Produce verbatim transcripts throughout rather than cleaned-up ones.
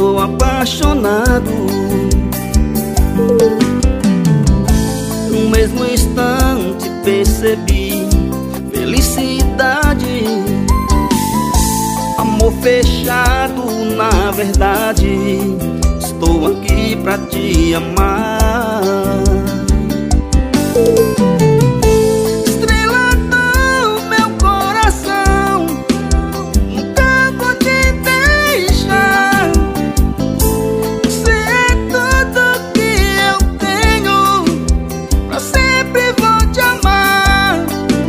estou apaixonado. No mesmo instante percebi felicidade, amor fechado na verdade. Estou aqui pra te amar. Estrela do meu coração, nunca vou te deixar. Você é tudo que eu tenho, pra sempre vou te amar.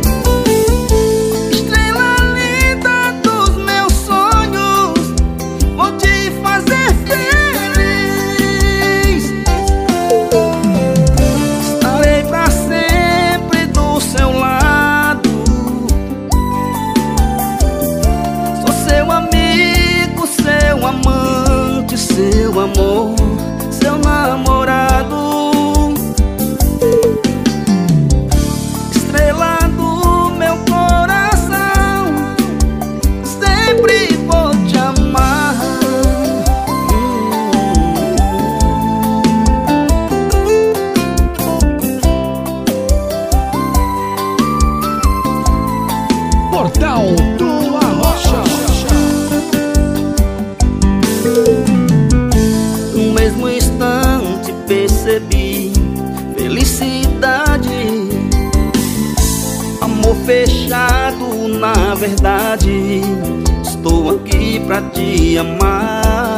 Estrela linda dos meus sonhos, vou te fazer feliz. Estarei pra sempre do seu lado. Sou seu amigo, seu amante, seu amor, seu namorado. Estrela do meu coração, sempre vou te amar. Portal do Arrocha. No mesmo instante percebi felicidade, amor fechado na verdade. Estou aqui pra te amar.